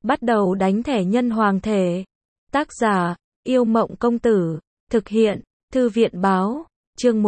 Bắt đầu đánh thẻ nhân hoàng thể. Tác giả, Yêu Mộng Công Tử. Thực hiện, Thư viện Báo. Chương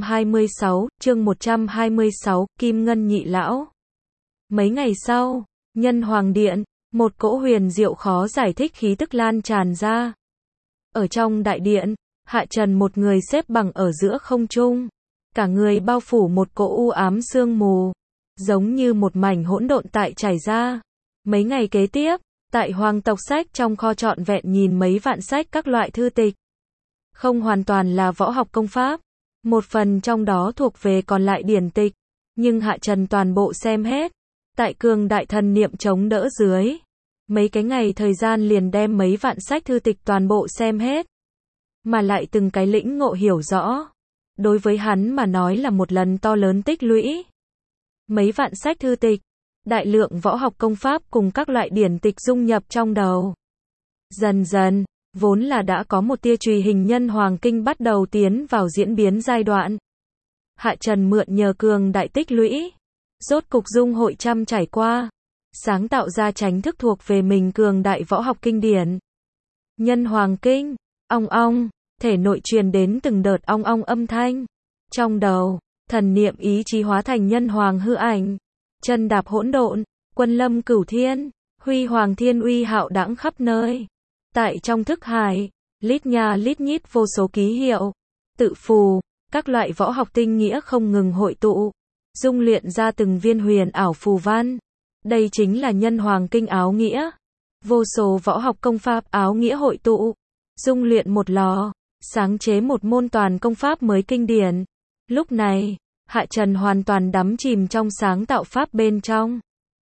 126, Kim Ngân Nhị Lão. Mấy ngày sau, Nhân Hoàng Điện, một cỗ huyền diệu khó giải thích khí tức lan tràn ra. Ở trong đại điện, Hạ Trần một người xếp bằng ở giữa không trung. Cả người bao phủ một cỗ u ám sương mù, giống như một mảnh hỗn độn tại trải ra. Mấy ngày kế tiếp, tại Hoàng tộc sách trong kho trọn vẹn nhìn mấy vạn sách các loại thư tịch. Không hoàn toàn là võ học công pháp, một phần trong đó thuộc về còn lại điển tịch, nhưng Hạ Trần toàn bộ xem hết. Tại cường đại thần niệm chống đỡ dưới, mấy cái ngày thời gian liền đem mấy vạn sách thư tịch toàn bộ xem hết. Mà lại từng cái lĩnh ngộ hiểu rõ. Đối với hắn mà nói là một lần to lớn tích lũy. Mấy vạn sách thư tịch, đại lượng võ học công pháp cùng các loại điển tịch dung nhập trong đầu. Dần dần, vốn là đã có một tia chùy hình nhân hoàng kinh bắt đầu tiến vào diễn biến giai đoạn. Hạ Trần mượn nhờ cường đại tích lũy, rốt cục dung hội trăm trải qua, sáng tạo ra tránh thức thuộc về mình cường đại võ học kinh điển. Nhân hoàng kinh, ong ong, thể nội truyền đến từng đợt ong ong âm thanh. Trong đầu, thần niệm ý chí hóa thành nhân hoàng hư ảnh, chân đạp hỗn độn, quân lâm cửu thiên, huy hoàng thiên uy hạo đãng khắp nơi. Tại trong thức hải, lít nha lít nhít vô số ký hiệu, tự phù, các loại võ học tinh nghĩa không ngừng hội tụ, dung luyện ra từng viên huyền ảo phù văn. Đây chính là nhân hoàng kinh áo nghĩa. Vô số võ học công pháp áo nghĩa hội tụ, dung luyện một lò, sáng chế một môn toàn công pháp mới kinh điển. Lúc này, Hạ Trần hoàn toàn đắm chìm trong sáng tạo pháp bên trong.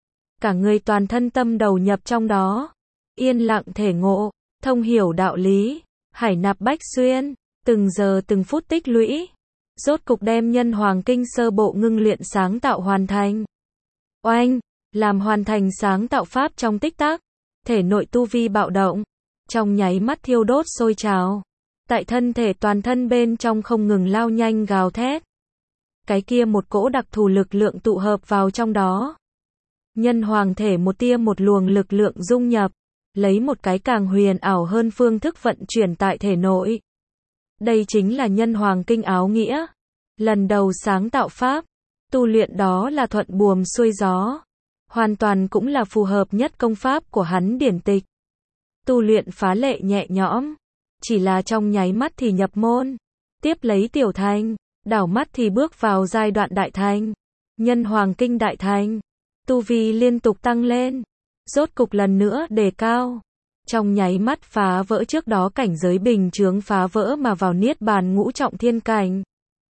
Cả người toàn thân tâm đầu nhập trong đó, yên lặng thể ngộ, thông hiểu đạo lý, hải nạp bách xuyên, từng giờ từng phút tích lũy, rốt cục đem nhân hoàng kinh sơ bộ ngưng luyện sáng tạo hoàn thành. Oanh, làm hoàn thành sáng tạo pháp trong tích tắc, thể nội tu vi bạo động, trong nháy mắt thiêu đốt sôi trào, tại thân thể toàn thân bên trong không ngừng lao nhanh gào thét. Cái kia một cỗ đặc thù lực lượng tụ hợp vào trong đó. Nhân hoàng thể một tia một luồng lực lượng dung nhập, lấy một cái càng huyền ảo hơn phương thức vận chuyển tại thể nội. Đây chính là nhân hoàng kinh áo nghĩa. Lần đầu sáng tạo pháp, tu luyện đó là thuận buồm xuôi gió. Hoàn toàn cũng là phù hợp nhất công pháp của hắn điển tịch. Tu luyện phá lệ nhẹ nhõm, chỉ là trong nháy mắt thì nhập môn, tiếp lấy tiểu thành, đảo mắt thì bước vào giai đoạn đại thành. Nhân hoàng kinh đại thành, tu vi liên tục tăng lên, rốt cục lần nữa đề cao, trong nháy mắt phá vỡ trước đó cảnh giới bình chướng phá vỡ mà vào niết bàn ngũ trọng thiên cảnh.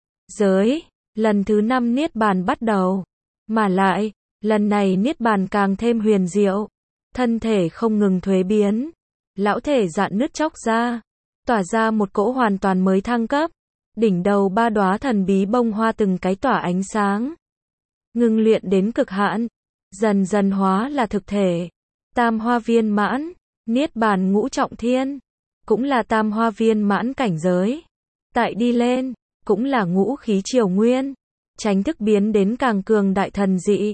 Giới, lần thứ 5 niết bàn bắt đầu, mà lại, lần này niết bàn càng thêm huyền diệu, thân thể không ngừng thuế biến, lão thể dạn nứt chóc ra, tỏa ra một cỗ hoàn toàn mới thăng cấp, đỉnh đầu 3 đóa thần bí bông hoa từng cái tỏa ánh sáng, ngưng luyện đến cực hạn, dần dần hóa là thực thể, tam hoa viên mãn, niết bàn ngũ trọng thiên, cũng là tam hoa viên mãn cảnh giới, tại đi lên, cũng là ngũ khí triều nguyên, tránh thức biến đến càng cường đại thần dị.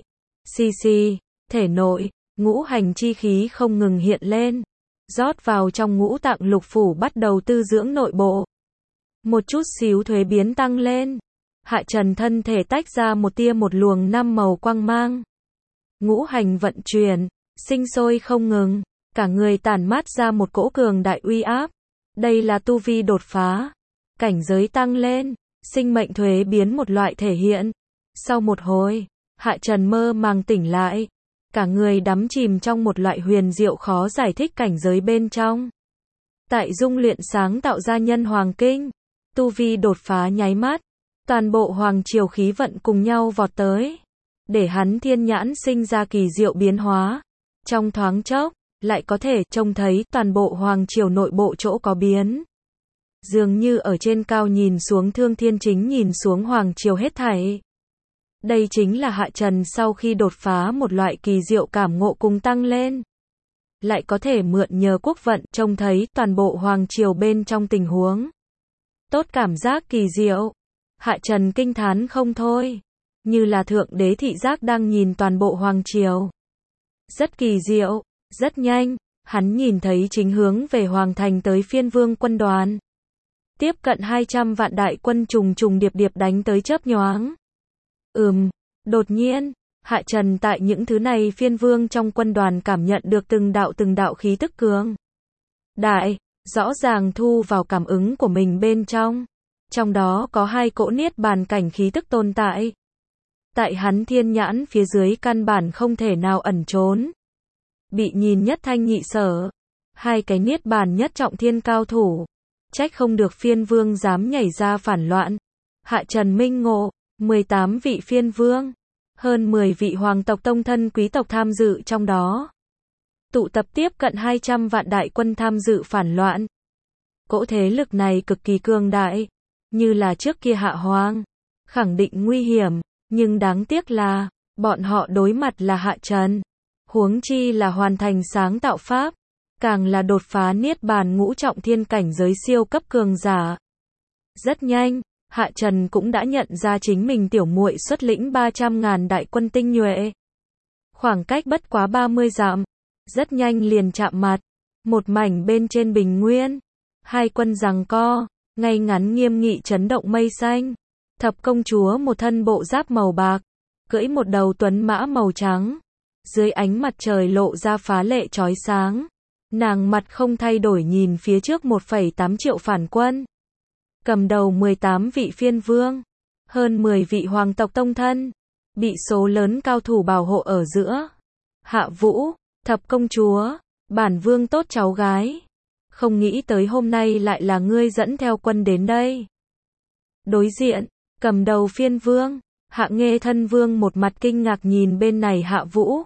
Thể nội, ngũ hành chi khí không ngừng hiện lên, rót vào trong ngũ tạng lục phủ bắt đầu tư dưỡng nội bộ. Một chút xíu thuế biến tăng lên, Hạ Trần thân thể tách ra một tia một luồng 5 màu quang mang. Ngũ hành vận chuyển, sinh sôi không ngừng, cả người tản mát ra một cỗ cường đại uy áp. Đây là tu vi đột phá, cảnh giới tăng lên, sinh mệnh thuế biến một loại thể hiện. Sau một hồi, Hạ Trần mơ màng tỉnh lại, cả người đắm chìm trong một loại huyền diệu khó giải thích cảnh giới bên trong. Tại dung luyện sáng tạo ra nhân hoàng kinh, tu vi đột phá nháy mắt, toàn bộ hoàng triều khí vận cùng nhau vọt tới, để hắn thiên nhãn sinh ra kỳ diệu biến hóa. Trong thoáng chốc, lại có thể trông thấy toàn bộ hoàng triều nội bộ chỗ có biến. Dường như ở trên cao nhìn xuống Thương Thiên Chính nhìn xuống hoàng triều hết thảy. Đây chính là Hạ Trần sau khi đột phá một loại kỳ diệu cảm ngộ cùng tăng lên. Lại có thể mượn nhờ quốc vận trông thấy toàn bộ hoàng triều bên trong tình huống. Tốt cảm giác kỳ diệu. Hạ Trần kinh thán không thôi. Như là thượng đế thị giác đang nhìn toàn bộ hoàng triều. Rất kỳ diệu, Rất nhanh, hắn nhìn thấy chính hướng về Hoàng Thành tới Phiên Vương quân đoàn. Tiếp cận 200 vạn đại quân trùng trùng điệp điệp đánh tới chớp nhoáng. Đột nhiên, hạ trần tại những thứ này Phiên Vương trong quân đoàn cảm nhận được từng đạo khí tức cường đại, rõ ràng thu vào cảm ứng của mình bên trong. Trong đó có 2 cỗ niết bàn cảnh khí tức tồn tại. Tại hắn thiên nhãn phía dưới căn bản không thể nào ẩn trốn. Bị nhìn nhất thanh nhị sở. 2 cái niết bàn nhất trọng thiên cao thủ. Trách không được Phiên Vương dám nhảy ra phản loạn. Hạ trần minh ngộ, 18 vị Phiên Vương. Hơn 10 vị hoàng tộc tông thân quý tộc tham dự trong đó. Tụ tập tiếp cận 200 vạn đại quân tham dự phản loạn. Cỗ thế lực này cực kỳ cường đại. Như là trước kia Hạ Hoàng. Khẳng định nguy hiểm. Nhưng đáng tiếc là, bọn họ đối mặt là Hạ Trần. Huống chi là hoàn thành sáng tạo pháp. Càng là đột phá niết bàn ngũ trọng thiên cảnh giới siêu cấp cường giả. Rất nhanh, Hạ Trần cũng đã nhận ra chính mình tiểu muội xuất lĩnh 300.000 đại quân tinh nhuệ. Khoảng cách bất quá 30 dặm. Rất nhanh liền chạm mặt. Một mảnh bên trên bình nguyên. 2 quân giằng co, ngay ngắn nghiêm nghị chấn động mây xanh. Thập công chúa một thân bộ giáp màu bạc, cưỡi một đầu tuấn mã màu trắng. Dưới ánh mặt trời lộ ra phá lệ chói sáng. Nàng mặt không thay đổi nhìn phía trước 1,8 triệu phản quân. Cầm đầu 18 vị Phiên Vương, hơn 10 vị hoàng tộc tông thân, bị số lớn cao thủ bảo hộ ở giữa. Hạ Vũ, thập công chúa, bản vương tốt cháu gái. Không nghĩ tới hôm nay lại là ngươi dẫn theo quân đến đây. Đối diện, cầm đầu Phiên Vương, Hạ Nghê thân vương một mặt kinh ngạc nhìn bên này Hạ Vũ.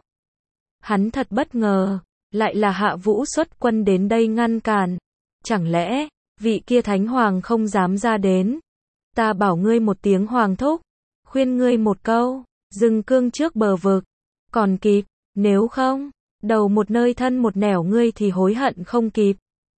Hắn thật bất ngờ, lại là Hạ Vũ xuất quân đến đây ngăn cản. Chẳng lẽ, vị kia thánh hoàng không dám ra đến? Ta bảo ngươi một tiếng hoàng thúc, khuyên ngươi một câu, dừng cương trước bờ vực, còn kịp, nếu không, đầu một nơi thân một nẻo ngươi thì hối hận không kịp.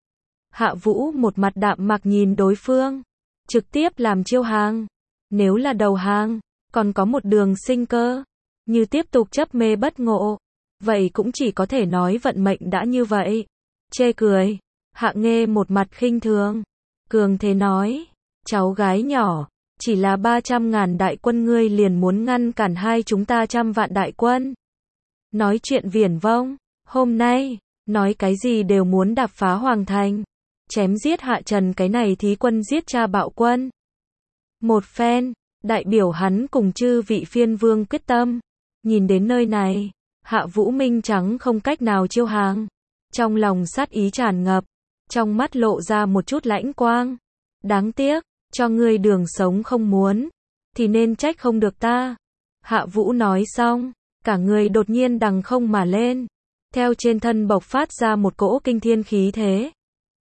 Hạ Vũ một mặt đạm mạc nhìn đối phương, trực tiếp làm chiêu hàng. Nếu là đầu hàng, còn có một đường sinh cơ. Như tiếp tục chấp mê bất ngộ, vậy cũng chỉ có thể nói vận mệnh đã như vậy. Chê cười, Hạ Nghê một mặt khinh thường, cường thế nói, cháu gái nhỏ, chỉ là 300.000 đại quân ngươi liền muốn ngăn cản hai chúng ta 100 vạn đại quân. Nói chuyện viển vông, hôm nay, nói cái gì đều muốn đạp phá Hoàng Thành, chém giết Hạ Trần cái này thí quân giết cha bạo quân. Một phen, đại biểu hắn cùng chư vị Phiên Vương quyết tâm. Nhìn đến nơi này, Hạ Vũ Minh trắng không cách nào chiêu hàng. Trong lòng sát ý tràn ngập, trong mắt lộ ra một chút lãnh quang. Đáng tiếc, cho ngươi đường sống không muốn, thì nên trách không được ta. Hạ Vũ nói xong, cả người đột nhiên đằng không mà lên. Theo trên thân bộc phát ra một cỗ kinh thiên khí thế.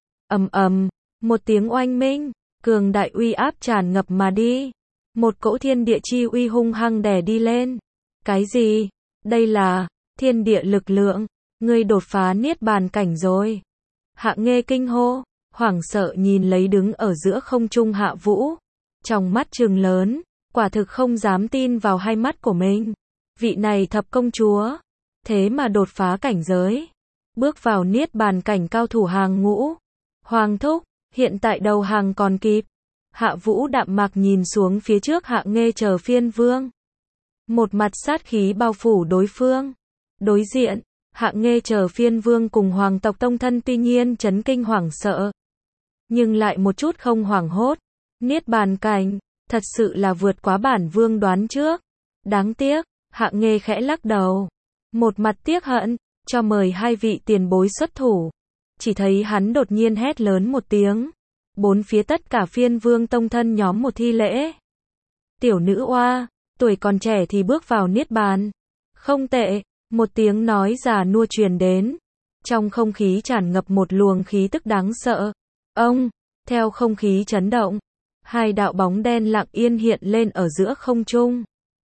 Ầm ầm, một tiếng oanh minh, cường đại uy áp tràn ngập mà đi. Một cỗ thiên địa chi uy hung hăng đè đi lên. Cái gì? Đây là thiên địa lực lượng, ngươi đột phá niết bàn cảnh rồi. Hạ Nghê kinh hô, hoảng sợ nhìn lấy đứng ở giữa không trung Hạ Vũ. Trong mắt trừng lớn, quả thực không dám tin vào hai mắt của mình. Vị này thập công chúa, thế mà đột phá cảnh giới, bước vào niết bàn cảnh cao thủ hàng ngũ. Hoàng thúc, hiện tại đầu hàng còn kịp. Hạ Vũ đạm mạc nhìn xuống phía trước Hạ Nghê chờ Phiên Vương. Một mặt sát khí bao phủ đối phương. Đối diện, Hạ Nghê chờ Phiên Vương cùng hoàng tộc tông thân tuy nhiên chấn kinh hoảng sợ, nhưng lại một chút không hoảng hốt. Niết bàn cảnh, thật sự là vượt quá bản vương đoán trước. Đáng tiếc, Hạ Nghê khẽ lắc đầu. Một mặt tiếc hận, cho mời hai vị tiền bối xuất thủ. Chỉ thấy hắn đột nhiên hét lớn một tiếng. Bốn phía tất cả Phiên Vương tông thân nhóm một thi lễ. Tiểu nữ oa, tuổi còn trẻ thì bước vào niết bàn. Không tệ, một tiếng nói già nua truyền đến. Trong không khí tràn ngập một luồng khí tức đáng sợ. Ông, theo không khí chấn động, hai đạo bóng đen lặng yên hiện lên ở giữa không trung.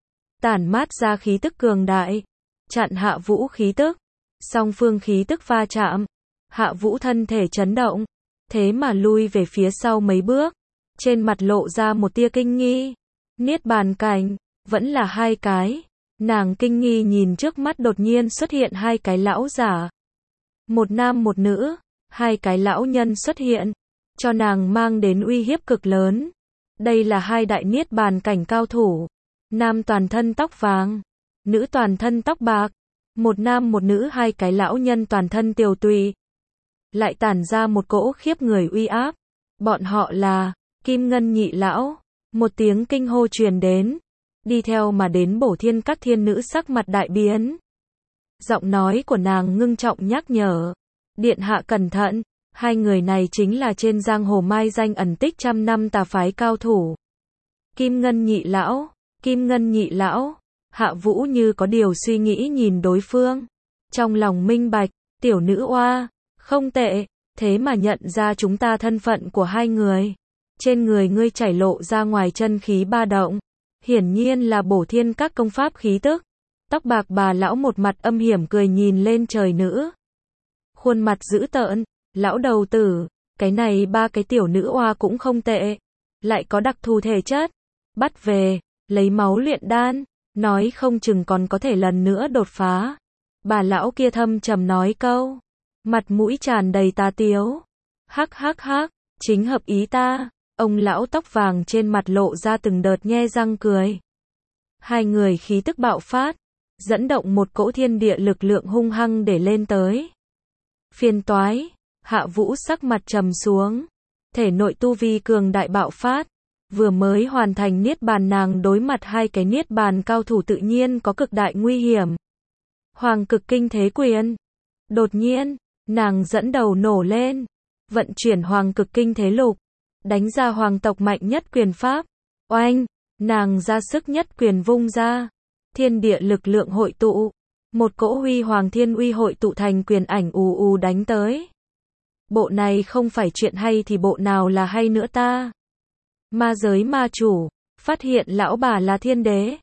Tản mát ra khí tức cường đại, chặn Hạ Vũ khí tức. Song phương khí tức va chạm, Hạ Vũ thân thể chấn động, thế mà lui về phía sau mấy bước, trên mặt lộ ra một tia kinh nghi. Niết bàn cảnh, vẫn là hai cái. Nàng kinh nghi nhìn trước mắt đột nhiên xuất hiện hai cái lão giả. Một nam một nữ, hai cái lão nhân xuất hiện, cho nàng mang đến uy hiếp cực lớn. Đây là hai đại niết bàn cảnh cao thủ. Nam toàn thân tóc vàng, nữ toàn thân tóc bạc. Một nam một nữ, hai cái lão nhân toàn thân tiều tụy, lại tản ra một cỗ khiếp người uy áp. Bọn họ là Kim Ngân nhị lão. Một tiếng kinh hô truyền đến, đi theo mà đến Bổ Thiên Các thiên nữ sắc mặt đại biến. Giọng nói của nàng ngưng trọng nhắc nhở, điện hạ cẩn thận, hai người này chính là trên giang hồ mai danh ẩn tích trăm năm tà phái cao thủ. Kim Ngân nhị lão, Kim Ngân nhị lão. Hạ Vũ như có điều suy nghĩ nhìn đối phương, trong lòng minh bạch, tiểu nữ oa, không tệ, thế mà nhận ra chúng ta thân phận của hai người. Trên người ngươi chảy lộ ra ngoài chân khí ba động, hiển nhiên là Bổ Thiên Các công pháp khí tức. Tóc bạc bà lão một mặt âm hiểm cười nhìn lên trời nữ. Khuôn mặt dữ tợn, lão đầu tử, cái này ba cái tiểu nữ oa cũng không tệ, lại có đặc thù thể chất, bắt về, lấy máu luyện đan, nói không chừng còn có thể lần nữa đột phá. Bà lão kia thâm trầm nói câu, mặt mũi tràn đầy tà tiếu. Hắc hắc hắc, chính hợp ý ta. Ông lão tóc vàng trên mặt lộ ra từng đợt nhe răng cười. Hai người khí tức bạo phát, dẫn động một cỗ thiên địa lực lượng hung hăng để lên tới. Phiền toái, Hạ Vũ sắc mặt trầm xuống, thể nội tu vi cường đại bạo phát, vừa mới hoàn thành niết bàn, nàng đối mặt hai cái niết bàn cao thủ tự nhiên có cực đại nguy hiểm. Hoàng cực kinh thế quyền. Đột nhiên, nàng dẫn đầu nổ lên, vận chuyển hoàng cực kinh thế lục, đánh ra hoàng tộc mạnh nhất quyền pháp. Oanh, nàng ra sức nhất quyền vung ra, thiên địa lực lượng hội tụ, một cỗ huy hoàng thiên uy hội tụ thành quyền ảnh ù ù đánh tới. Bộ này không phải chuyện hay thì bộ nào là hay nữa ta? Ma giới ma chủ, phát hiện lão bà là thiên đế,